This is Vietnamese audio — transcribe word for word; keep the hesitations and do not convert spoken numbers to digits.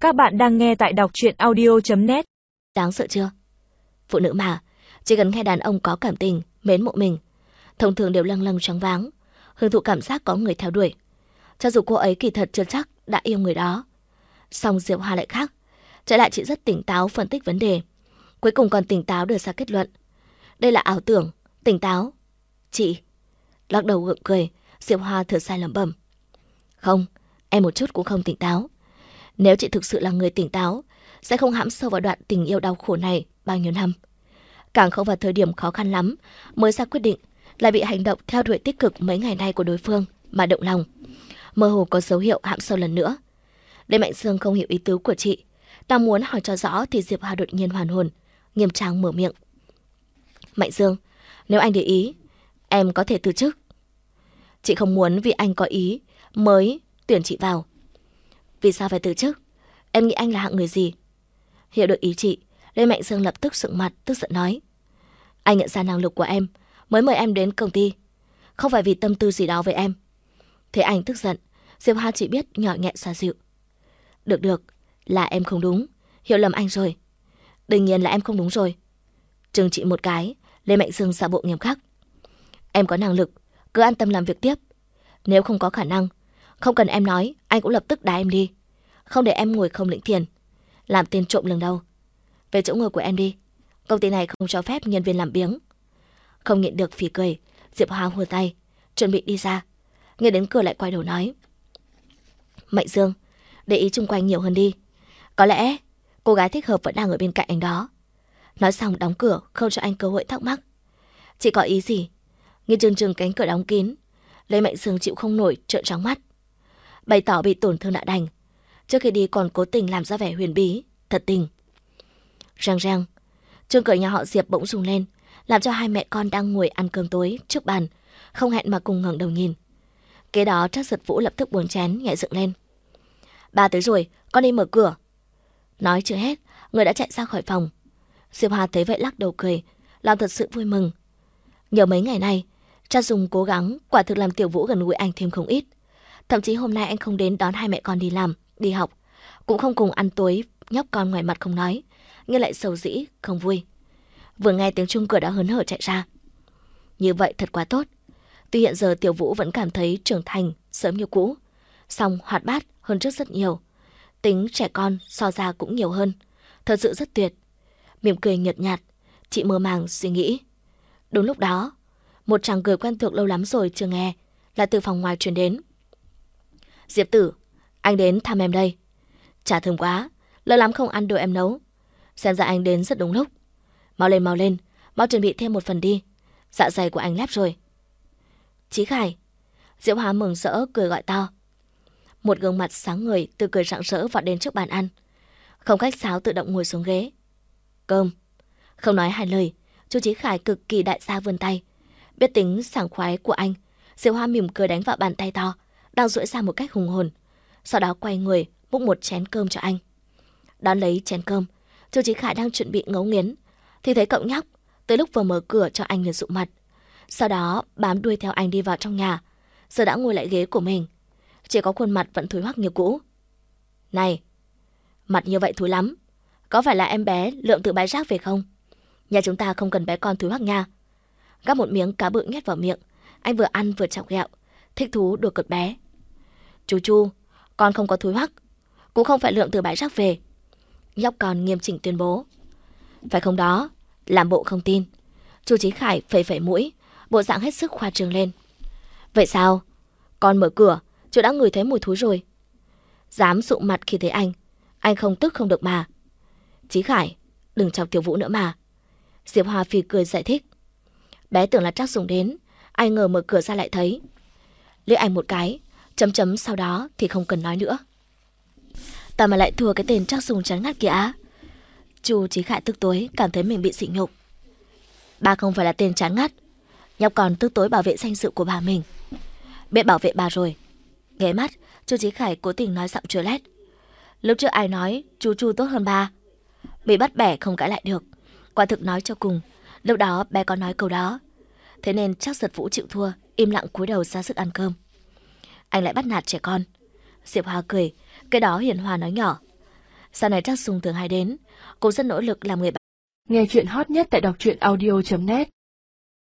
Các bạn đang nghe tại đọc truyện audio chấm net. Đáng sợ chưa? Phụ nữ mà, chỉ cần nghe đàn ông có cảm tình, mến mộ mình, thông thường đều lâng lâng choáng váng, hưởng thụ cảm giác có người theo đuổi. Cho dù cô ấy kỳ thật chưa chắc đã yêu người đó. Song Diệp Hoa lại khác, trái lại chị rất tỉnh táo phân tích vấn đề, cuối cùng còn tỉnh táo đưa ra kết luận. Đây là ảo tưởng, tỉnh táo. Chị lắc đầu gượng cười, Diệp Hoa thở dài lẩm bẩm. Không, em một chút cũng không tỉnh táo. Nếu chị thực sự là người tỉnh táo, sẽ không hãm sâu vào đoạn tình yêu đau khổ này bao nhiêu năm. Càng không vào thời điểm khó khăn lắm mới ra quyết định, lại bị hành động theo đuổi tích cực mấy ngày nay của đối phương mà động lòng, mơ hồ có dấu hiệu hãm sâu lần nữa. Lê Mạnh Dương không hiểu ý tứ của chị, đang muốn hỏi cho rõ thì Diệp Hoa đột nhiên hoàn hồn, nghiêm trang mở miệng. Mạnh Dương, nếu anh để ý, em có thể từ chức. Chị không muốn vì anh có ý mới tuyển chị vào. Vì sao phải từ chức? Em nghĩ anh là hạng người gì? Hiểu được ý chị, Lê Mạnh Dương lập tức sững mặt, tức giận nói. Anh nhận ra năng lực của em, mới mời em đến công ty, không phải vì tâm tư gì đó với em. Thế anh tức giận, Diệp Hoa chỉ biết nhỏ nhẹ xoa dịu. Được được, là em không đúng, hiểu lầm anh rồi. Đương nhiên là em không đúng rồi. Chừng chị một cái, Lê Mạnh Dương giả bộ nghiêm khắc. Em có năng lực, cứ an tâm làm việc tiếp. Nếu không có khả năng, không cần em nói, anh cũng lập tức đá em đi. Không để em ngồi không lĩnh tiền, làm tên trộm lần đầu. Về chỗ ngồi của em đi, công ty này không cho phép nhân viên làm biếng. Không nhịn được phì cười, Diệp Hoa hùa tay, chuẩn bị đi ra. Nghe đến cửa lại quay đầu nói. Mạnh Dương, để ý chung quanh nhiều hơn đi. Có lẽ cô gái thích hợp vẫn đang ở bên cạnh anh đó. Nói xong đóng cửa, không cho anh cơ hội thắc mắc. Chị có ý gì? Nghe chừng chừng cánh cửa đóng kín, Lê Mạnh Dương chịu không nổi, trợn trắng mắt. Bày tỏ bị tổn thương đã đành, trước khi đi còn cố tình làm ra vẻ huyền bí, thật tình. Răng răng, chuông cửa nhà họ Diệp bỗng rung lên, làm cho hai mẹ con đang ngồi ăn cơm tối trước bàn không hẹn mà cùng ngẩng đầu nhìn. Kế đó Trác Giật Vũ lập tức buồn chén nhảy dựng lên. Ba tới rồi, con đi mở cửa. Nói chưa hết, người đã chạy ra khỏi phòng. Diệp Hoa thấy vậy lắc đầu cười, lòng thật sự vui mừng. Nhờ mấy ngày nay, cha dùng cố gắng quả thực làm Tiểu Vũ gần gũi anh thêm không ít. Thậm chí hôm nay anh không đến đón hai mẹ con đi làm, đi học, cũng không cùng ăn tối, nhóc con ngoài mặt không nói, nhưng lại sầu dĩ, không vui. Vừa nghe tiếng chuông cửa đã hớn hở chạy ra. Như vậy thật quá tốt. Tuy hiện giờ Tiểu Vũ vẫn cảm thấy trưởng thành sớm như cũ, song hoạt bát hơn trước rất nhiều. Tính trẻ con so ra cũng nhiều hơn, thật sự rất tuyệt. Mỉm cười nhợt nhạt, chị mơ màng suy nghĩ. Đúng lúc đó, một tràng cười quen thuộc lâu lắm rồi chưa nghe là từ phòng ngoài truyền đến. Diệp Tử, anh đến thăm em đây. Chả thơm quá, lâu lắm không ăn đồ em nấu. Xem ra anh đến rất đúng lúc. Mau lên mau lên, mau chuẩn bị thêm một phần đi. Dạ dày của anh lép rồi. Chí Khải. Diệu Hóa mừng rỡ cười gọi to. Một gương mặt sáng ngời từ cười rạng rỡ vọt đến trước bàn ăn, không khách sáo tự động ngồi xuống ghế. Cơm. Không nói hai lời, chú Chí Khải cực kỳ đại gia vươn tay. Biết tính sảng khoái của anh, Diệu Hoa mỉm cười đánh vào bàn tay to đang duỗi ra một cách hùng hồn, sau đó quay người múc một chén cơm cho anh. Đón lấy chén cơm, chú Chí Khải đang chuẩn bị ngấu nghiến thì thấy cậu nhóc tới lúc vừa mở cửa cho anh liền dụ mặt, sau đó bám đuôi theo anh đi vào trong nhà, giờ đã ngồi lại ghế của mình, chỉ có khuôn mặt vẫn thối hoắc như cũ. Này, mặt như vậy thối lắm, có phải là em bé lượm từ bãi rác về không? Nhà chúng ta không cần bé con thối hoắc nha. Gắp một miếng cá bự nhét vào miệng, anh vừa ăn vừa chọc ghẹo, thích thú đùa cợt bé. Chú Chu, con không có thối hoắc, cũng không phải lượm từ bãi rác về. Nhóc con nghiêm chỉnh tuyên bố. Phải không đó? Làm bộ không tin. Chú Chí Khải phẩy phẩy mũi, bộ dạng hết sức khoa trương lên. Vậy sao? Con mở cửa, chú đã ngửi thấy mùi thối rồi. Dám sụ mặt khi thấy anh, anh không tức không được mà. Chí Khải, đừng chọc Tiểu Vũ nữa mà. Diệp Hoa phì cười giải thích. Bé tưởng là Trác Dùng đến, ai ngờ mở cửa ra lại thấy. Liếc anh một cái, chấm chấm sau đó thì không cần nói nữa. Ta mà lại thua cái tên Trác Dùng chán ngắt kìa á. Chú Chí Khải tức tối, cảm thấy mình bị sỉ nhục. Ba không phải là tên chán ngắt, nhóc còn tức tối bảo vệ danh dự của bà mình. Biết bảo vệ bà rồi. Ghé mắt, chú Chí Khải cố tình nói giọng chua lét. Lúc trước ai nói chú Chu tốt hơn ba. Bị bắt bẻ không cãi lại được. Quả thực nói cho cùng, lúc đó bé có nói câu đó. Thế nên Trác Giật Vũ chịu thua, im lặng cúi đầu ra sức ăn cơm. Anh lại bắt nạt trẻ con. Diệp Hoa cười, cái đó hiền hòa nói nhỏ. Sau này chắc Dung thường hay đến. Cô rất nỗ lực làm người bạn. Nghe chuyện hot nhất tại đọc truyện audio chấm net.